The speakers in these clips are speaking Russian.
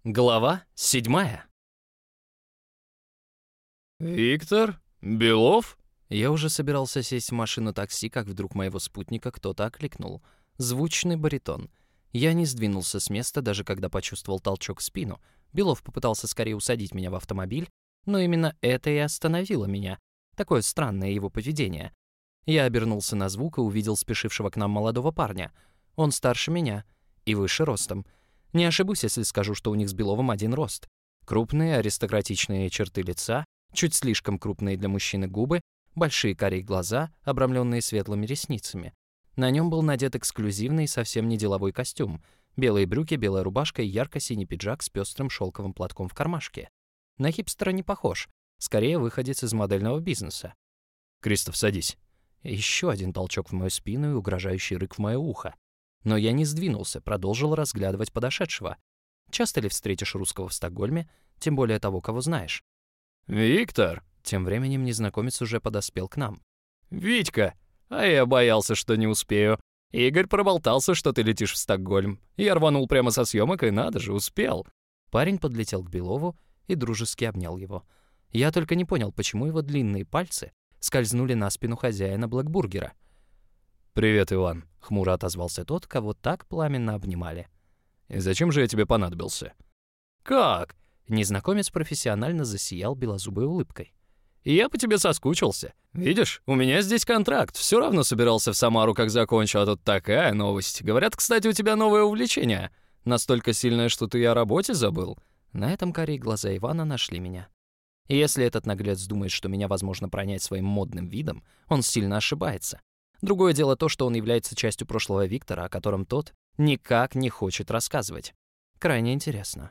Глава 7. «Виктор? Белов?» Я уже собирался сесть в машину такси, как вдруг моего спутника кто-то окликнул. Звучный баритон. Я не сдвинулся с места, даже когда почувствовал толчок в спину. Белов попытался скорее усадить меня в автомобиль, но именно это и остановило меня. Такое странное его поведение. Я обернулся на звук и увидел спешившего к нам молодого парня. Он старше меня и выше ростом. Не ошибусь, если скажу, что у них с Беловым один рост. Крупные аристократичные черты лица, чуть слишком крупные для мужчины губы, большие карие глаза, обрамленные светлыми ресницами. На нем был надет эксклюзивный, совсем не деловой костюм. Белые брюки, белая рубашка и ярко-синий пиджак с пестрым шелковым платком в кармашке. На хипстера не похож. Скорее, выходец из модельного бизнеса. «Кристоф, садись». Еще один толчок в мою спину и угрожающий рык в мое ухо. Но я не сдвинулся, продолжил разглядывать подошедшего. Часто ли встретишь русского в Стокгольме, тем более того, кого знаешь? «Виктор?» Тем временем незнакомец уже подоспел к нам. «Витька, а я боялся, что не успею. Игорь проболтался, что ты летишь в Стокгольм. Я рванул прямо со съемок, и надо же, успел». Парень подлетел к Белову и дружески обнял его. Я только не понял, почему его длинные пальцы скользнули на спину хозяина Блэкбургера. «Привет, Иван», — хмуро отозвался тот, кого так пламенно обнимали. «И зачем же я тебе понадобился?» «Как?» — незнакомец профессионально засиял белозубой улыбкой. «Я по тебе соскучился. Видишь, у меня здесь контракт. Все равно собирался в Самару, как закончу, а тут такая новость. Говорят, кстати, у тебя новое увлечение. Настолько сильное, что ты и о работе забыл». На этом карие глаза Ивана нашли меня. И если этот наглец думает, что меня возможно пронять своим модным видом, он сильно ошибается. Другое дело то, что он является частью прошлого Виктора, о котором тот никак не хочет рассказывать. Крайне интересно.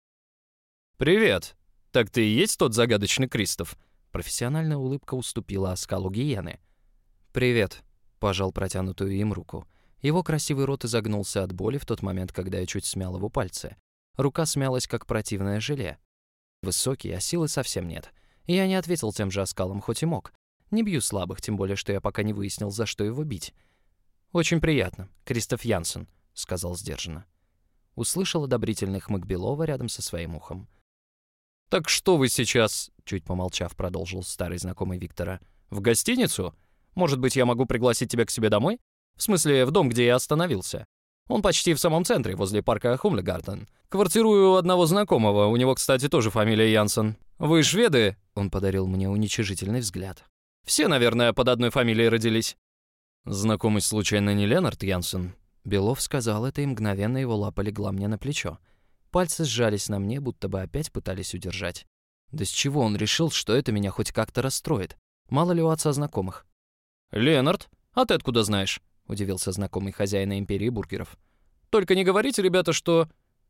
«Привет. Так ты и есть тот загадочный Кристоф?» Профессиональная улыбка уступила оскалу гиены. «Привет», — пожал протянутую им руку. Его красивый рот изогнулся от боли в тот момент, когда я чуть смял его пальцы. Рука смялась, как противное желе. Высокий, а силы совсем нет. И я не ответил тем же оскалом, хоть и мог. Не бью слабых, тем более, что я пока не выяснил, за что его бить. «Очень приятно, Кристоф Янсен», — сказал сдержанно. Услышал одобрительный хмык Белова рядом со своим ухом. «Так что вы сейчас?» — чуть помолчав, продолжил старый знакомый Виктора. «В гостиницу? Может быть, я могу пригласить тебя к себе домой? В смысле, в дом, где я остановился. Он почти в самом центре, возле парка Хумлегартен. Квартирую у одного знакомого, у него, кстати, тоже фамилия Янсен. Вы шведы?» Он подарил мне уничижительный взгляд. «Все, наверное, под одной фамилией родились». «Знакомый случайно не Ленард Янсен?» Белов сказал это, и мгновенно его лапа легла мне на плечо. Пальцы сжались на мне, будто бы опять пытались удержать. Да с чего он решил, что это меня хоть как-то расстроит? Мало ли у отца знакомых. «Ленард? А ты откуда знаешь?» — удивился знакомый хозяина империи бургеров. «Только не говорите, ребята, что...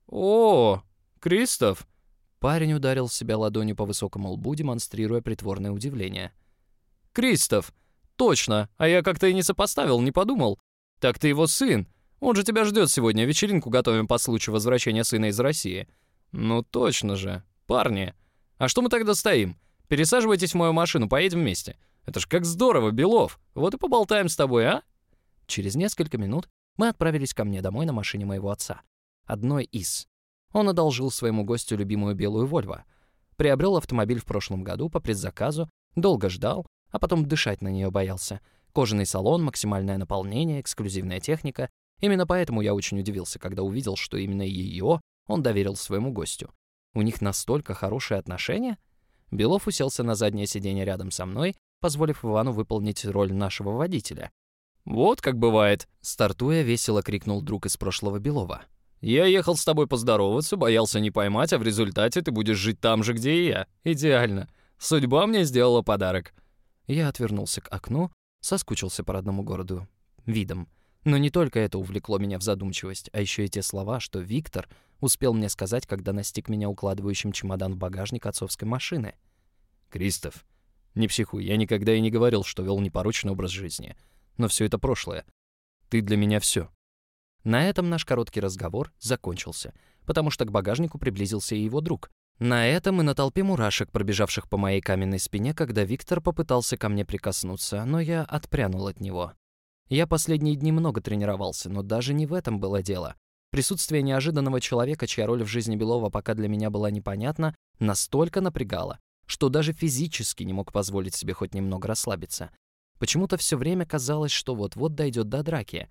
О, Кристоф!» Парень ударил себя ладонью по высокому лбу, демонстрируя притворное удивление. «Кристоф! Точно! А я как-то и не сопоставил, не подумал. Так ты его сын. Он же тебя ждет сегодня, вечеринку готовим по случаю возвращения сына из России. Ну точно же, парни. А что мы тогда стоим? Пересаживайтесь в мою машину, поедем вместе. Это ж как здорово, Белов. Вот и поболтаем с тобой, а?» Через несколько минут мы отправились ко мне домой на машине моего отца. Одной из. Он одолжил своему гостю любимую белую «Вольво». Приобрел автомобиль в прошлом году по предзаказу, долго ждал, а потом дышать на нее боялся. Кожаный салон, максимальное наполнение, эксклюзивная техника. Именно поэтому я очень удивился, когда увидел, что именно ее он доверил своему гостю. У них настолько хорошие отношения? Белов уселся на заднее сиденье рядом со мной, позволив Ивану выполнить роль нашего водителя. «Вот как бывает», — стартуя, весело крикнул друг из прошлого Белова. «Я ехал с тобой поздороваться, боялся не поймать, а в результате ты будешь жить там же, где и я. Идеально. Судьба мне сделала подарок». Я отвернулся к окну, соскучился по родному городу видом. Но не только это увлекло меня в задумчивость, а еще и те слова, что Виктор успел мне сказать, когда настиг меня укладывающим чемодан в багажник отцовской машины. «Кристоф, не психуй, я никогда и не говорил, что вел непорочный образ жизни. Но все это прошлое. Ты для меня все». На этом наш короткий разговор закончился, потому что к багажнику приблизился и его друг. На этом и на толпе мурашек, пробежавших по моей каменной спине, когда Виктор попытался ко мне прикоснуться, но я отпрянул от него. Я последние дни много тренировался, но даже не в этом было дело. Присутствие неожиданного человека, чья роль в жизни Белова пока для меня была непонятна, настолько напрягало, что даже физически не мог позволить себе хоть немного расслабиться. Почему-то все время казалось, что вот-вот дойдет до драки.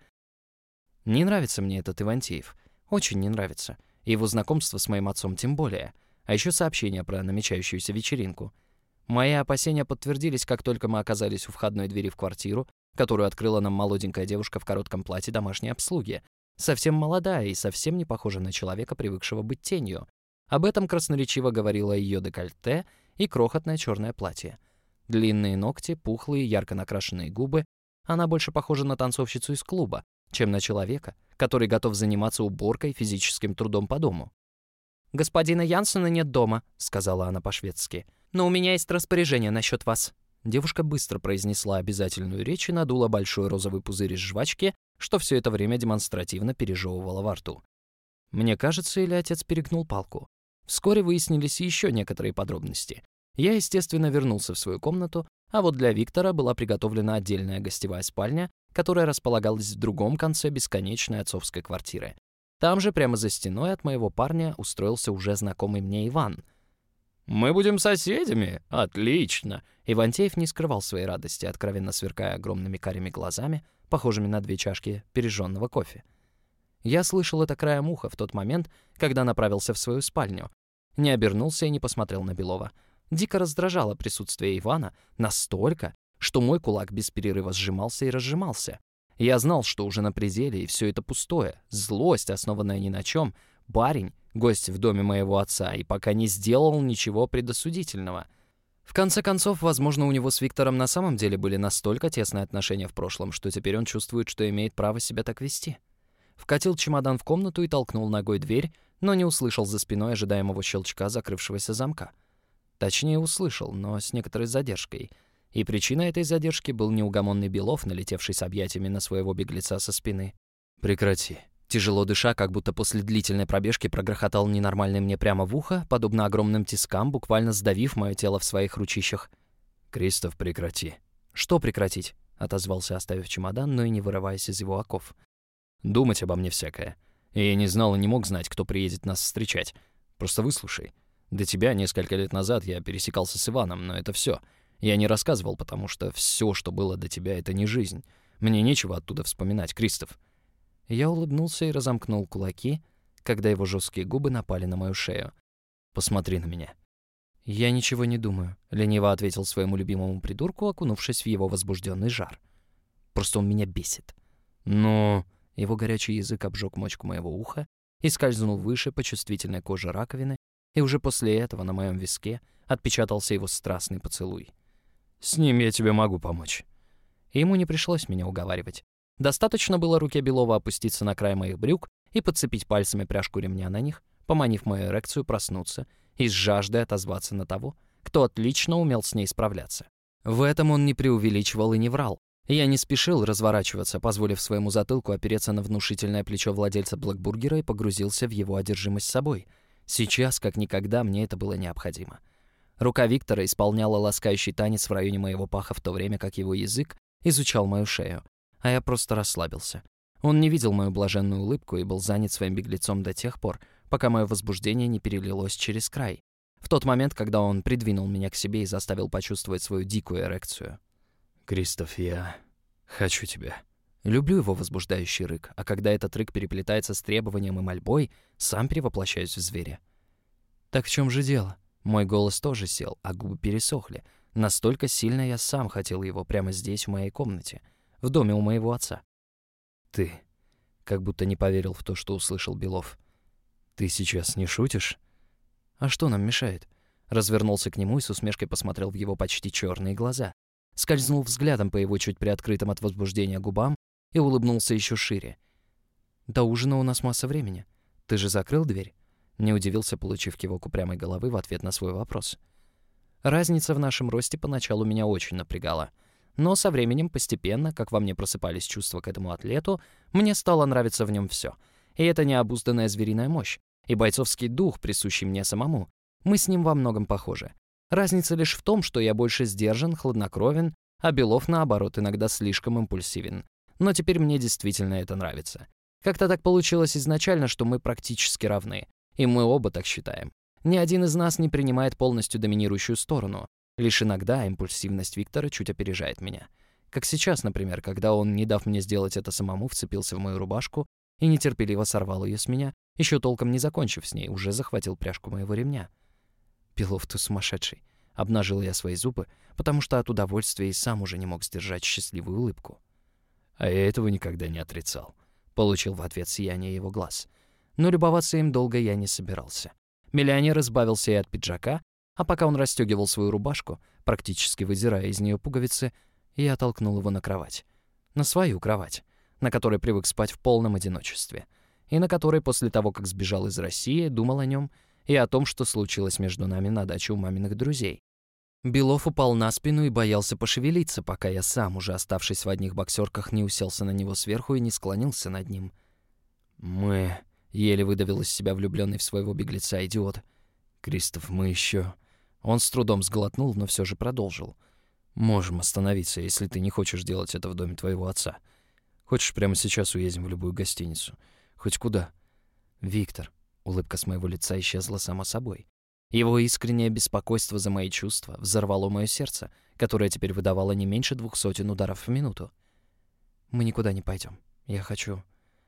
Не нравится мне этот Ивантеев. Очень не нравится. И его знакомство с моим отцом тем более. А еще сообщение про намечающуюся вечеринку. Мои опасения подтвердились, как только мы оказались у входной двери в квартиру, которую открыла нам молоденькая девушка в коротком платье домашней обслуги. Совсем молодая и совсем не похожа на человека, привыкшего быть тенью. Об этом красноречиво говорило ее декольте и крохотное черное платье. Длинные ногти, пухлые, ярко накрашенные губы. Она больше похожа на танцовщицу из клуба, чем на человека, который готов заниматься уборкой, физическим трудом по дому. «Господина Янсена нет дома», — сказала она по-шведски. «Но у меня есть распоряжение насчет вас». Девушка быстро произнесла обязательную речь и надула большой розовый пузырь из жвачки, что все это время демонстративно пережевывала во рту. Мне кажется, или отец перегнул палку. Вскоре выяснились еще некоторые подробности. Я, естественно, вернулся в свою комнату, а вот для Виктора была приготовлена отдельная гостевая спальня, которая располагалась в другом конце бесконечной отцовской квартиры. Там же, прямо за стеной от моего парня, устроился уже знакомый мне Иван. «Мы будем соседями? Отлично!» Ивантеев не скрывал своей радости, откровенно сверкая огромными карими глазами, похожими на 2 чашки пережженного кофе. Я слышал это краем уха в тот момент, когда направился в свою спальню. Не обернулся и не посмотрел на Белова. Дико раздражало присутствие Ивана настолько, что мой кулак без перерыва сжимался и разжимался. Я знал, что уже на пределе, и все это пустое. Злость, основанная ни на чем. Парень, гость в доме моего отца, и пока не сделал ничего предосудительного. В конце концов, возможно, у него с Виктором на самом деле были настолько тесные отношения в прошлом, что теперь он чувствует, что имеет право себя так вести. Вкатил чемодан в комнату и толкнул ногой дверь, но не услышал за спиной ожидаемого щелчка закрывшегося замка. Точнее, услышал, но с некоторой задержкой. И причиной этой задержки был неугомонный Белов, налетевший с объятиями на своего беглеца со спины. «Прекрати». Тяжело дыша, как будто после длительной пробежки, прогрохотал ненормальный мне прямо в ухо, подобно огромным тискам, буквально сдавив мое тело в своих ручищах. «Кристоф, прекрати». «Что прекратить?» — отозвался, оставив чемодан, но и не вырываясь из его оков. «Думать обо мне всякое. И я не знал и не мог знать, кто приедет нас встречать. Просто выслушай. До тебя несколько лет назад я пересекался с Иваном, но это все. Я не рассказывал, потому что все, что было до тебя, это не жизнь. Мне нечего оттуда вспоминать, Кристоф». Я улыбнулся и разомкнул кулаки, когда его жесткие губы напали на мою шею. «Посмотри на меня». «Я ничего не думаю», — лениво ответил своему любимому придурку, окунувшись в его возбужденный жар. «Просто он меня бесит». «Но...» Его горячий язык обжег мочку моего уха и скользнул выше по чувствительной коже раковины, и уже после этого на моем виске отпечатался его страстный поцелуй. «С ним я тебе могу помочь». И ему не пришлось меня уговаривать. Достаточно было руке Белова опуститься на край моих брюк и подцепить пальцами пряжку ремня на них, поманив мою эрекцию проснуться и с жаждой отозваться на того, кто отлично умел с ней справляться. В этом он не преувеличивал и не врал. Я не спешил разворачиваться, позволив своему затылку опереться на внушительное плечо владельца Блэкбургера, и погрузился в его одержимость собой. Сейчас, как никогда, мне это было необходимо. Рука Виктора исполняла ласкающий танец в районе моего паха, в то время как его язык изучал мою шею, а я просто расслабился. Он не видел мою блаженную улыбку и был занят своим беглецом до тех пор, пока мое возбуждение не перелилось через край. В тот момент, когда он придвинул меня к себе и заставил почувствовать свою дикую эрекцию. «Кристоф, я хочу тебя». Люблю его возбуждающий рык, а когда этот рык переплетается с требованием и мольбой, сам перевоплощаюсь в зверя. Так в чем же дело? Мой голос тоже сел, а губы пересохли. Настолько сильно я сам хотел его прямо здесь, в моей комнате, в доме у моего отца. «Ты...» — как будто не поверил в то, что услышал Белов. «Ты сейчас не шутишь?» «А что нам мешает?» Развернулся к нему и с усмешкой посмотрел в его почти черные глаза. Скользнул взглядом по его чуть приоткрытым от возбуждения губам и улыбнулся еще шире. «До ужина у нас масса времени. Ты же закрыл дверь?» Не удивился, получив кивок упрямой головы в ответ на свой вопрос. Разница в нашем росте поначалу меня очень напрягала. Но со временем, постепенно, как во мне просыпались чувства к этому атлету, мне стало нравиться в нем все. И это необузданная звериная мощь, и бойцовский дух, присущий мне самому. Мы с ним во многом похожи. Разница лишь в том, что я больше сдержан, хладнокровен, а Белов, наоборот, иногда слишком импульсивен. Но теперь мне действительно это нравится. Как-то так получилось изначально, что мы практически равны. И мы оба так считаем. Ни один из нас не принимает полностью доминирующую сторону. Лишь иногда импульсивность Виктора чуть опережает меня. Как сейчас, например, когда он, не дав мне сделать это самому, вцепился в мою рубашку и нетерпеливо сорвал ее с меня, еще толком не закончив с ней, уже захватил пряжку моего ремня. «Белов, ты сумасшедший!» Обнажил я свои зубы, потому что от удовольствия и сам уже не мог сдержать счастливую улыбку. «А я этого никогда не отрицал», — получил в ответ сияние его глаз. Но любоваться им долго я не собирался. Миллионер избавился и от пиджака, а пока он расстегивал свою рубашку, практически выдирая из нее пуговицы, я толкнул его на кровать. На свою кровать, на которой привык спать в полном одиночестве, и на которой после того, как сбежал из России, думал о нем и о том, что случилось между нами на даче у маминых друзей. Белов упал на спину и боялся пошевелиться, пока я сам, уже оставшись в одних боксерках, не уселся на него сверху и не склонился над ним. «Мы...» — еле выдавил из себя влюбленный в своего беглеца идиот. «Кристоф, мы еще...» Он с трудом сглотнул, но все же продолжил. «Можем остановиться, если ты не хочешь делать это в доме твоего отца. Хочешь, прямо сейчас уедем в любую гостиницу? Хоть куда?» «Виктор...» — улыбка с моего лица исчезла само собой. Его искреннее беспокойство за мои чувства взорвало мое сердце, которое теперь выдавало не меньше 200 ударов в минуту. «Мы никуда не пойдем. Я хочу,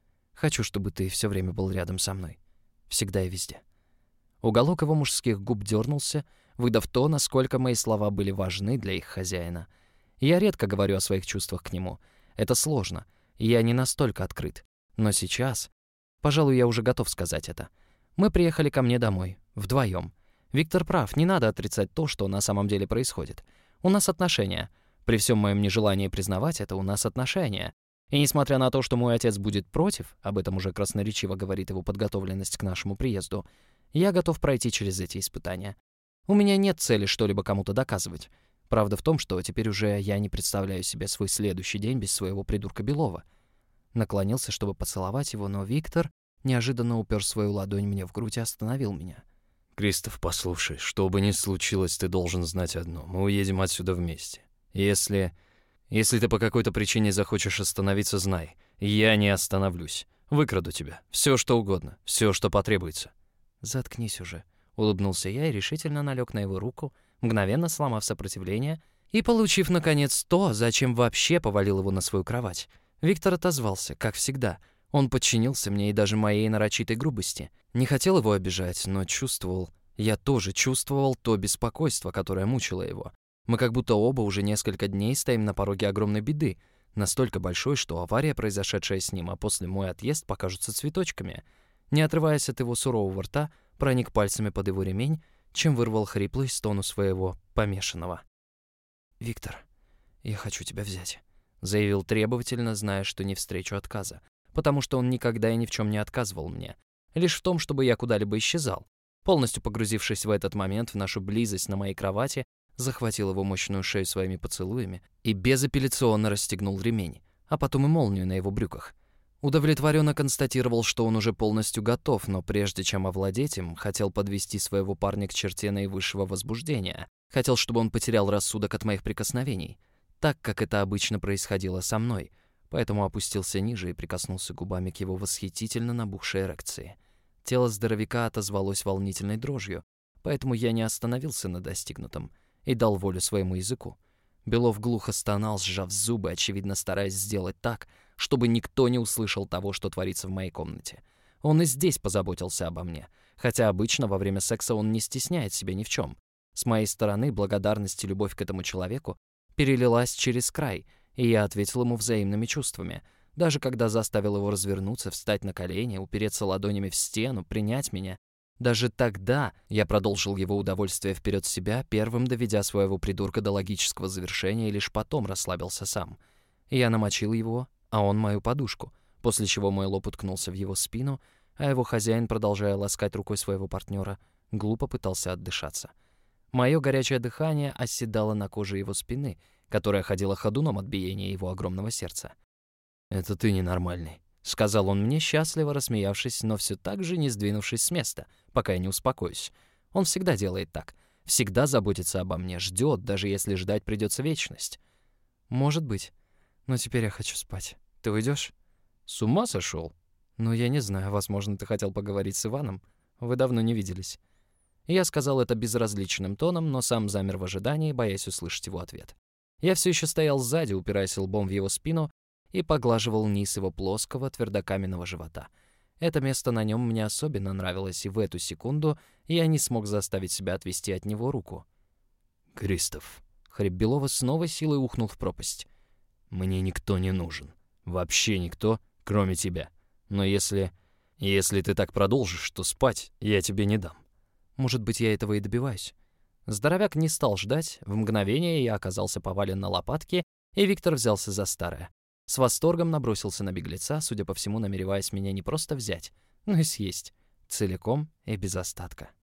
чтобы ты все время был рядом со мной. Всегда и везде». Уголок его мужских губ дернулся, выдав то, насколько мои слова были важны для их хозяина. Я редко говорю о своих чувствах к нему. Это сложно. Я не настолько открыт. Но сейчас, пожалуй, я уже готов сказать это. Мы приехали ко мне домой. Вдвоем. Виктор прав, не надо отрицать то, что на самом деле происходит. У нас отношения. При всем моем нежелании признавать это, у нас отношения. И несмотря на то, что мой отец будет против, об этом уже красноречиво говорит его подготовленность к нашему приезду, я готов пройти через эти испытания. У меня нет цели что-либо кому-то доказывать. Правда в том, что теперь уже я не представляю себе свой следующий день без своего придурка Белова. Наклонился, чтобы поцеловать его, но Виктор неожиданно упер свою ладонь мне в грудь и остановил меня. «Кристоф, послушай, что бы ни случилось, ты должен знать одно. Мы уедем отсюда вместе. Если ты по какой-то причине захочешь остановиться, знай, я не остановлюсь. Выкраду тебя. Все, что угодно. Все, что потребуется». «Заткнись уже», — улыбнулся я и решительно налег на его руку, мгновенно сломав сопротивление и получив, наконец, то, зачем вообще повалил его на свою кровать. Виктор отозвался, как всегда. Он подчинился мне и даже моей нарочитой грубости. Не хотел его обижать, но чувствовал. Я тоже чувствовал то беспокойство, которое мучило его. Мы как будто оба уже несколько дней стоим на пороге огромной беды, настолько большой, что авария, произошедшая с ним, а после мой отъезд, покажутся цветочками. Не отрываясь от его сурового рта, проник пальцами под его ремень, чем вырвал хриплый стон у своего помешанного. «Виктор, я хочу тебя взять», — заявил требовательно, зная, что не встречу отказа, потому что он никогда и ни в чем не отказывал мне, лишь в том, чтобы я куда-либо исчезал. Полностью погрузившись в этот момент в нашу близость на моей кровати, захватил его мощную шею своими поцелуями и безапелляционно расстегнул ремень, а потом и молнию на его брюках. Удовлетворенно констатировал, что он уже полностью готов, но прежде чем овладеть им, хотел подвести своего парня к черте наивысшего возбуждения. Хотел, чтобы он потерял рассудок от моих прикосновений, так, как это обычно происходило со мной, поэтому опустился ниже и прикоснулся губами к его восхитительно набухшей эрекции. Тело здоровяка отозвалось волнительной дрожью, поэтому я не остановился на достигнутом и дал волю своему языку. Белов глухо стонал, сжав зубы, очевидно стараясь сделать так, чтобы никто не услышал того, что творится в моей комнате. Он и здесь позаботился обо мне, хотя обычно во время секса он не стесняет себя ни в чем. С моей стороны благодарность и любовь к этому человеку перелилась через край, и я ответил ему взаимными чувствами, даже когда заставил его развернуться, встать на колени, упереться ладонями в стену, принять меня. Даже тогда я продолжил его удовольствие вперед себя, первым доведя своего придурка до логического завершения, и лишь потом расслабился сам. Я намочил его, а он мою подушку, после чего мой лоб уткнулся в его спину, а его хозяин, продолжая ласкать рукой своего партнера, глупо пытался отдышаться. Мое горячее дыхание оседало на коже его спины, которая ходила ходуном от биения его огромного сердца. «Это ты ненормальный», — сказал он мне, счастливо рассмеявшись, но все так же не сдвинувшись с места, пока я не успокоюсь. Он всегда делает так, всегда заботится обо мне, ждет, даже если ждать придется вечность. «Может быть, но теперь я хочу спать. Ты уйдешь?» «С ума сошел?» «Ну, я не знаю, возможно, ты хотел поговорить с Иваном. Вы давно не виделись». Я сказал это безразличным тоном, но сам замер в ожидании, боясь услышать его ответ. Я все еще стоял сзади, упираясь лбом в его спину, и поглаживал низ его плоского, твердокаменного живота. Это место на нем мне особенно нравилось, и в эту секунду я не смог заставить себя отвести от него руку. «Кристоф», Хрип Белова с новой силой ухнул в пропасть. «Мне никто не нужен. Вообще никто, кроме тебя. Но если ты так продолжишь, то спать я тебе не дам». Может быть, я этого и добиваюсь. Здоровяк не стал ждать, в мгновение я оказался повален на лопатки, и Виктор взялся за старое. С восторгом набросился на беглеца, судя по всему, намереваясь меня не просто взять, но и съесть. Целиком и без остатка.